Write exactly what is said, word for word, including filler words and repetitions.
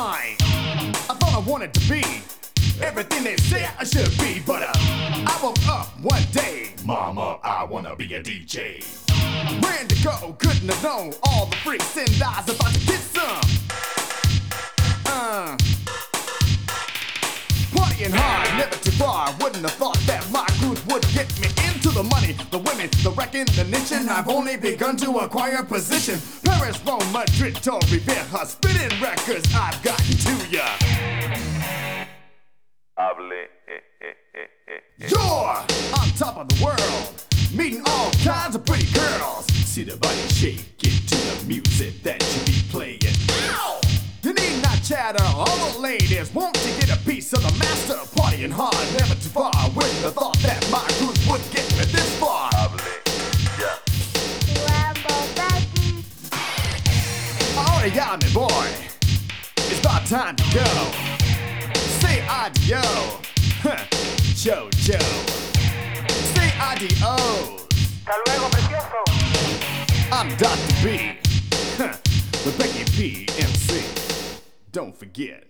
mine. I thought I wanted to be everything they said I should be, but uh, I woke up one day, mama, I wanna be a D J. Where to go, couldn't have known all the freaks and guys about to get some. Uh, partying hard, never too far. Wouldn't have thought that my groove would get me into the money, the women, the recognition. I've only begun to acquire position. Paris, Rome, Madrid, Torrevieja, spinning records I've gotten to ya. You're on top of the world, meeting all kinds of pretty girls. See the body shake into the music that you be playing. Ow! You need not chatter, all the ladies want to get a piece of the master. Partying hard, never too far. Wouldn't have thought that my groove would get me this far. Alright, yeah, me boy, it's about time to go. Say adio, huh, Jojo. Say adios. Hasta luego, precioso. I'm Doctor B, huh, with Becky P, M C. Don't forget.